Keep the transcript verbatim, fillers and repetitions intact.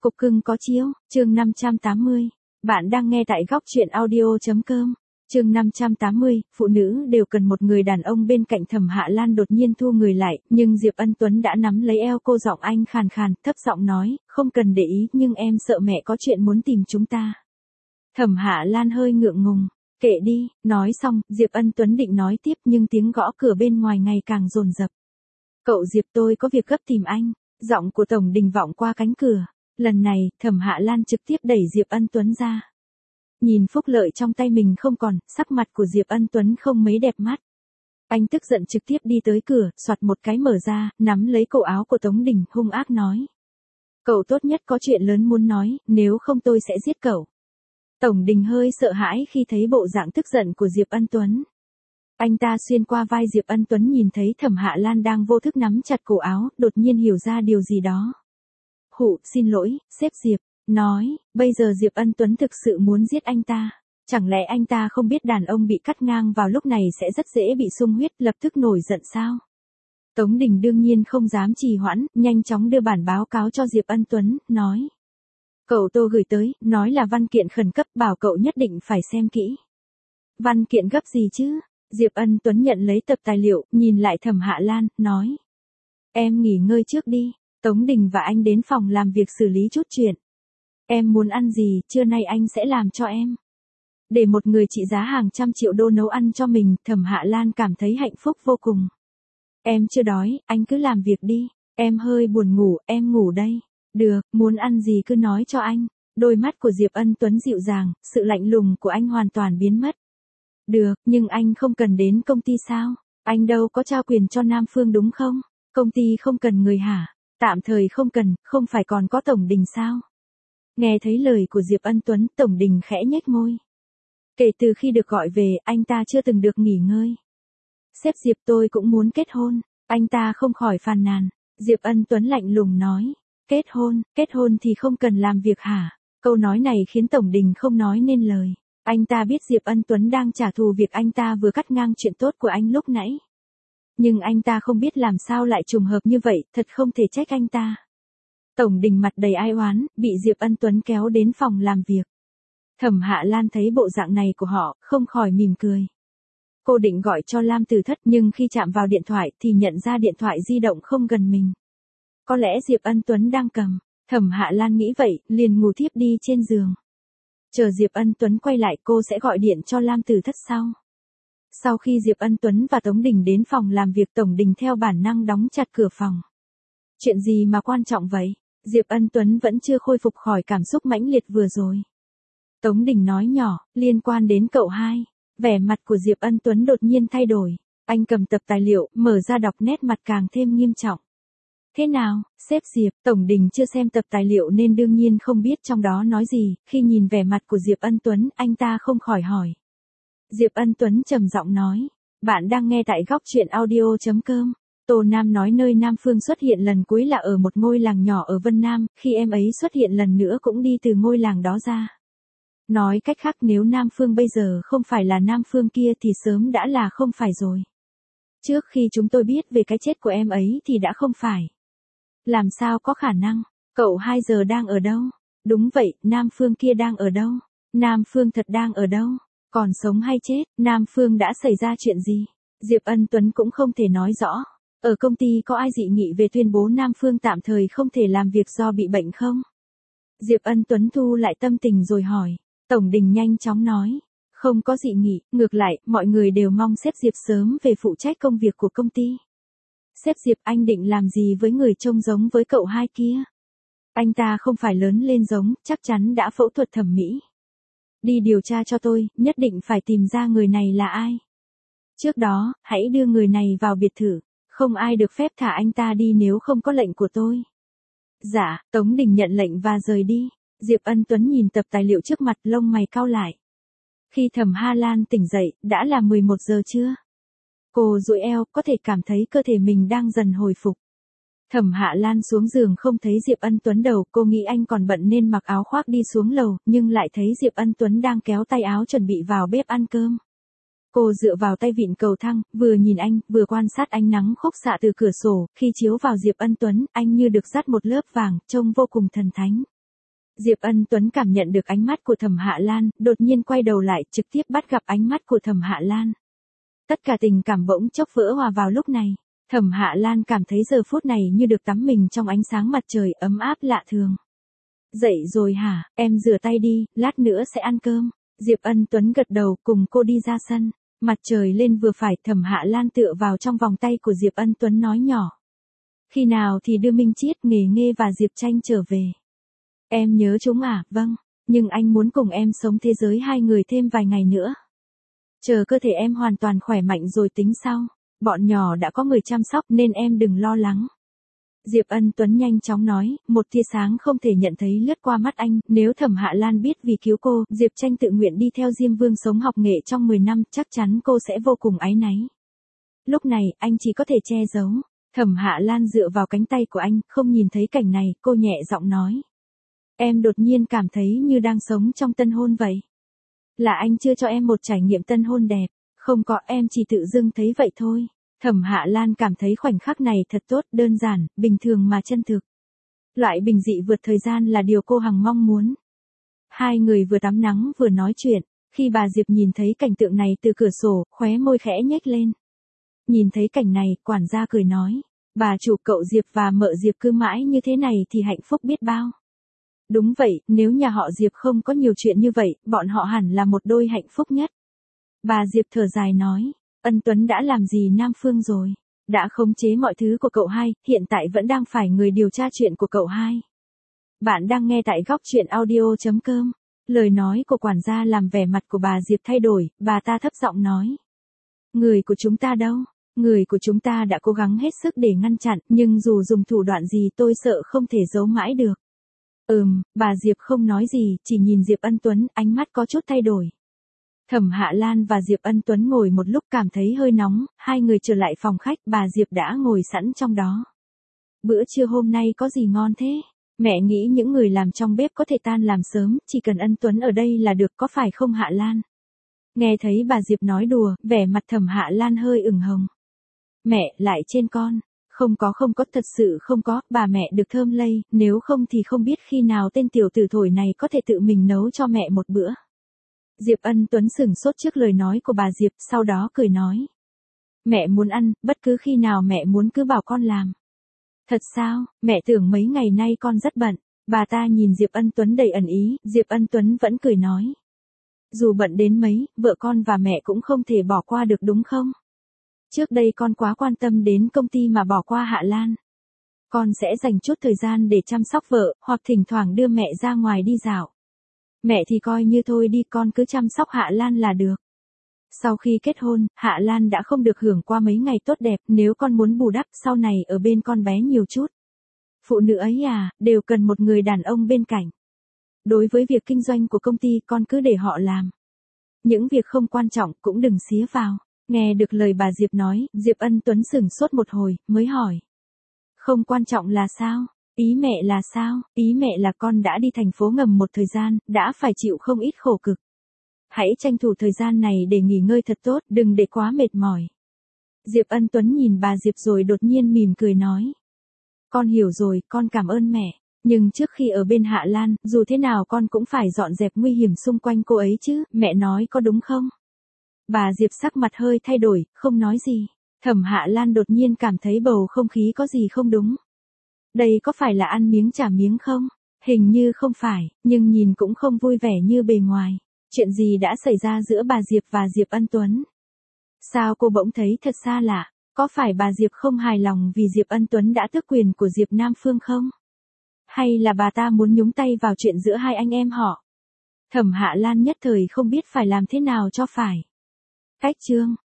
Cục cưng có chiếu, chương năm trăm tám mươi. Bạn đang nghe tại góc truyện audio.com. Chương năm trăm tám mươi, phụ nữ đều cần một người đàn ông bên cạnh. Thẩm Hạ Lan đột nhiên thu người lại, nhưng Diệp Ân Tuấn đã nắm lấy eo cô, giọng anh khàn khàn, thấp giọng nói, không cần để ý, nhưng em sợ mẹ có chuyện muốn tìm chúng ta. Thẩm Hạ Lan hơi ngượng ngùng, kệ đi, nói xong, Diệp Ân Tuấn định nói tiếp nhưng tiếng gõ cửa bên ngoài ngày càng dồn dập. Cậu Diệp, tôi có việc gấp tìm anh. Giọng của Tổng Đình vọng qua cánh cửa. Lần này, Thẩm Hạ Lan trực tiếp đẩy Diệp Ân Tuấn ra. Nhìn phúc lợi trong tay mình không còn, sắc mặt của Diệp Ân Tuấn không mấy đẹp mắt. Anh tức giận trực tiếp đi tới cửa, soạt một cái mở ra, nắm lấy cổ áo của Tống Đình, hung ác nói. Cậu tốt nhất có chuyện lớn muốn nói, nếu không tôi sẽ giết cậu. Tổng Đình hơi sợ hãi khi thấy bộ dạng tức giận của Diệp Ân Tuấn. Anh ta xuyên qua vai Diệp Ân Tuấn, nhìn thấy Thẩm Hạ Lan đang vô thức nắm chặt cổ áo, đột nhiên hiểu ra điều gì đó. Hụ, xin lỗi, sếp Diệp, nói, bây giờ Diệp Ân Tuấn thực sự muốn giết anh ta. Chẳng lẽ anh ta không biết đàn ông bị cắt ngang vào lúc này sẽ rất dễ bị xung huyết, lập tức nổi giận sao? Tống Đình đương nhiên không dám trì hoãn, nhanh chóng đưa bản báo cáo cho Diệp Ân Tuấn, nói. Cậu Tô gửi tới, nói là văn kiện khẩn cấp, bảo cậu nhất định phải xem kỹ. Văn kiện gấp gì chứ? Diệp Ân Tuấn nhận lấy tập tài liệu, nhìn lại Thẩm Hạ Lan, nói. Em nghỉ ngơi trước đi, Tống Đình và anh đến phòng làm việc xử lý chút chuyện. Em muốn ăn gì, trưa nay anh sẽ làm cho em. Để một người trị giá hàng trăm triệu đô nấu ăn cho mình, Thẩm Hạ Lan cảm thấy hạnh phúc vô cùng. Em chưa đói, anh cứ làm việc đi, em hơi buồn ngủ, em ngủ đây. Được, muốn ăn gì cứ nói cho anh. Đôi mắt của Diệp Ân Tuấn dịu dàng, sự lạnh lùng của anh hoàn toàn biến mất. Được, nhưng anh không cần đến công ty sao? Anh đâu có trao quyền cho Nam Phương đúng không? Công ty không cần người hả? Tạm thời không cần, không phải còn có Tổng Đình sao? Nghe thấy lời của Diệp Ân Tuấn, Tổng Đình khẽ nhếch môi. Kể từ khi được gọi về, anh ta chưa từng được nghỉ ngơi. Sếp Diệp, tôi cũng muốn kết hôn. Anh ta không khỏi phàn nàn. Diệp Ân Tuấn lạnh lùng nói. Kết hôn, kết hôn thì không cần làm việc hả? Câu nói này khiến Tổng Đình không nói nên lời. Anh ta biết Diệp Ân Tuấn đang trả thù việc anh ta vừa cắt ngang chuyện tốt của anh lúc nãy. Nhưng anh ta không biết làm sao lại trùng hợp như vậy, thật không thể trách anh ta. Tổng Đình mặt đầy ai oán, bị Diệp Ân Tuấn kéo đến phòng làm việc. Thẩm Hạ Lan thấy bộ dạng này của họ, không khỏi mỉm cười. Cô định gọi cho Lam Tử Thất nhưng khi chạm vào điện thoại thì nhận ra điện thoại di động không gần mình. Có lẽ Diệp Ân Tuấn đang cầm. Thẩm Hạ Lan nghĩ vậy, liền ngủ thiếp đi trên giường. Chờ Diệp Ân Tuấn quay lại, cô sẽ gọi điện cho Lam Tử Thất sau. Sau khi Diệp Ân Tuấn và Tống Đình đến phòng làm việc, Tổng Đình theo bản năng đóng chặt cửa phòng. Chuyện gì mà quan trọng vậy? Diệp Ân Tuấn vẫn chưa khôi phục khỏi cảm xúc mãnh liệt vừa rồi. Tống Đình nói nhỏ, liên quan đến cậu hai. Vẻ mặt của Diệp Ân Tuấn đột nhiên thay đổi. Anh cầm tập tài liệu, mở ra đọc, nét mặt càng thêm nghiêm trọng. Thế nào, sếp Diệp? Tổng Đình chưa xem tập tài liệu nên đương nhiên không biết trong đó nói gì, khi nhìn vẻ mặt của Diệp Ân Tuấn, anh ta không khỏi hỏi. Diệp Ân Tuấn trầm giọng nói, bạn đang nghe tại góc truyện audio.com. Tô Nam nói nơi Nam Phương xuất hiện lần cuối là ở một ngôi làng nhỏ ở Vân Nam, khi em ấy xuất hiện lần nữa cũng đi từ ngôi làng đó ra. Nói cách khác, nếu Nam Phương bây giờ không phải là Nam Phương kia thì sớm đã là không phải rồi. Trước khi chúng tôi biết về cái chết của em ấy thì đã không phải. Làm sao có khả năng? Cậu hai giờ đang ở đâu? Đúng vậy, Nam Phương kia đang ở đâu? Nam Phương thật đang ở đâu? Còn sống hay chết? Nam Phương đã xảy ra chuyện gì? Diệp Ân Tuấn cũng không thể nói rõ. Ở công ty có ai dị nghị về tuyên bố Nam Phương tạm thời không thể làm việc do bị bệnh không? Diệp Ân Tuấn thu lại tâm tình rồi hỏi. Tổng Đình nhanh chóng nói. Không có dị nghị, ngược lại, mọi người đều mong sếp Diệp sớm về phụ trách công việc của công ty. Sếp Diệp, anh định làm gì với người trông giống với cậu hai kia? Anh ta không phải lớn lên giống, chắc chắn đã phẫu thuật thẩm mỹ. Đi điều tra cho tôi, nhất định phải tìm ra người này là ai. Trước đó, hãy đưa người này vào biệt thự. Không ai được phép thả anh ta đi nếu không có lệnh của tôi. Dạ, Tống Đình nhận lệnh và rời đi. Diệp Ân Tuấn nhìn tập tài liệu trước mặt, lông mày cau lại. Khi Thẩm Hạ Lan tỉnh dậy, đã là mười một giờ trưa. Cô duỗi eo, có thể cảm thấy cơ thể mình đang dần hồi phục. Thẩm Hạ Lan xuống giường không thấy Diệp Ân Tuấn đầu, cô nghĩ anh còn bận nên mặc áo khoác đi xuống lầu, nhưng lại thấy Diệp Ân Tuấn đang kéo tay áo chuẩn bị vào bếp ăn cơm. Cô dựa vào tay vịn cầu thang, vừa nhìn anh, vừa quan sát ánh nắng khúc xạ từ cửa sổ, khi chiếu vào Diệp Ân Tuấn, anh như được dắt một lớp vàng, trông vô cùng thần thánh. Diệp Ân Tuấn cảm nhận được ánh mắt của Thẩm Hạ Lan, đột nhiên quay đầu lại, trực tiếp bắt gặp ánh mắt của Thẩm Hạ Lan. Tất cả tình cảm bỗng chốc vỡ hòa vào lúc này. Thẩm Hạ Lan cảm thấy giờ phút này như được tắm mình trong ánh sáng mặt trời ấm áp lạ thường. Dậy rồi hả, em rửa tay đi, lát nữa sẽ ăn cơm. Diệp Ân Tuấn gật đầu cùng cô đi ra sân. Mặt trời lên vừa phải, Thẩm Hạ Lan tựa vào trong vòng tay của Diệp Ân Tuấn nói nhỏ. Khi nào thì đưa Minh Chiết, Nghề Nghê và Diệp Tranh trở về? Em nhớ chúng à, vâng, nhưng anh muốn cùng em sống thế giới hai người thêm vài ngày nữa. Chờ cơ thể em hoàn toàn khỏe mạnh rồi tính sau. Bọn nhỏ đã có người chăm sóc nên em đừng lo lắng. Diệp Ân Tuấn nhanh chóng nói, một tia sáng không thể nhận thấy lướt qua mắt anh, nếu Thẩm Hạ Lan biết vì cứu cô, Diệp Tranh tự nguyện đi theo Diêm Vương sống học nghệ trong mười năm, chắc chắn cô sẽ vô cùng áy náy. Lúc này, anh chỉ có thể che giấu. Thẩm Hạ Lan dựa vào cánh tay của anh, không nhìn thấy cảnh này, cô nhẹ giọng nói. Em đột nhiên cảm thấy như đang sống trong tân hôn vậy. Là anh chưa cho em một trải nghiệm tân hôn đẹp, không có, em chỉ tự dưng thấy vậy thôi. Thẩm Hạ Lan cảm thấy khoảnh khắc này thật tốt, đơn giản, bình thường mà chân thực. Loại bình dị vượt thời gian là điều cô hằng mong muốn. Hai người vừa tắm nắng vừa nói chuyện, khi bà Diệp nhìn thấy cảnh tượng này từ cửa sổ, khóe môi khẽ nhếch lên. Nhìn thấy cảnh này, quản gia cười nói, bà chủ cậu Diệp và mợ Diệp cứ mãi như thế này thì hạnh phúc biết bao. Đúng vậy, nếu nhà họ Diệp không có nhiều chuyện như vậy, bọn họ hẳn là một đôi hạnh phúc nhất. Bà Diệp thở dài nói, Ân Tuấn đã làm gì Nam Phương rồi? Đã khống chế mọi thứ của cậu hai, hiện tại vẫn đang phải người điều tra chuyện của cậu hai. Bạn đang nghe tại góc chuyện audio chấm com. Lời nói của quản gia làm vẻ mặt của bà Diệp thay đổi, bà ta thấp giọng nói. Người của chúng ta đâu? Người của chúng ta đã cố gắng hết sức để ngăn chặn, nhưng dù dùng thủ đoạn gì tôi sợ không thể giấu mãi được. Ừm, bà Diệp không nói gì, chỉ nhìn Diệp Ân Tuấn, ánh mắt có chút thay đổi. Thẩm Hạ Lan và Diệp Ân Tuấn ngồi một lúc cảm thấy hơi nóng, hai người trở lại phòng khách, bà Diệp đã ngồi sẵn trong đó. Bữa trưa hôm nay có gì ngon thế? Mẹ nghĩ những người làm trong bếp có thể tan làm sớm, chỉ cần Ân Tuấn ở đây là được, có phải không Hạ Lan? Nghe thấy bà Diệp nói đùa, vẻ mặt Thẩm Hạ Lan hơi ửng hồng. Mẹ, lại trên con. Không có không có, thật sự không có, bà mẹ được thơm lây, nếu không thì không biết khi nào tên tiểu tử thổi này có thể tự mình nấu cho mẹ một bữa. Diệp Ân Tuấn sửng sốt trước lời nói của bà Diệp, sau đó cười nói. Mẹ muốn ăn, bất cứ khi nào mẹ muốn cứ bảo con làm. Thật sao, mẹ tưởng mấy ngày nay con rất bận. Bà ta nhìn Diệp Ân Tuấn đầy ẩn ý, Diệp Ân Tuấn vẫn cười nói. Dù bận đến mấy, vợ con và mẹ cũng không thể bỏ qua được đúng không? Trước đây con quá quan tâm đến công ty mà bỏ qua Hạ Lan. Con sẽ dành chút thời gian để chăm sóc vợ, hoặc thỉnh thoảng đưa mẹ ra ngoài đi dạo. Mẹ thì coi như thôi đi, con cứ chăm sóc Hạ Lan là được. Sau khi kết hôn, Hạ Lan đã không được hưởng qua mấy ngày tốt đẹp, nếu con muốn bù đắp sau này ở bên con bé nhiều chút. Phụ nữ ấy à, đều cần một người đàn ông bên cạnh. Đối với việc kinh doanh của công ty, con cứ để họ làm. Những việc không quan trọng cũng đừng xía vào. Nghe được lời bà Diệp nói, Diệp Ân Tuấn sửng sốt một hồi, mới hỏi. Không quan trọng là sao? Ý mẹ là sao? Ý mẹ là con đã đi thành phố ngầm một thời gian, đã phải chịu không ít khổ cực. Hãy tranh thủ thời gian này để nghỉ ngơi thật tốt, đừng để quá mệt mỏi. Diệp Ân Tuấn nhìn bà Diệp rồi đột nhiên mỉm cười nói. Con hiểu rồi, con cảm ơn mẹ. Nhưng trước khi ở bên Hạ Lan, dù thế nào con cũng phải dọn dẹp nguy hiểm xung quanh cô ấy chứ, mẹ nói có đúng không? Bà Diệp sắc mặt hơi thay đổi, không nói gì. Thẩm Hạ Lan đột nhiên cảm thấy bầu không khí có gì không đúng. Đây có phải là ăn miếng trả miếng không? Hình như không phải, nhưng nhìn cũng không vui vẻ như bề ngoài. Chuyện gì đã xảy ra giữa bà Diệp và Diệp Ân Tuấn? Sao cô bỗng thấy thật xa lạ? Có phải bà Diệp không hài lòng vì Diệp Ân Tuấn đã tước quyền của Diệp Nam Phương không? Hay là bà ta muốn nhúng tay vào chuyện giữa hai anh em họ? Thẩm Hạ Lan nhất thời không biết phải làm thế nào cho phải. Cách chương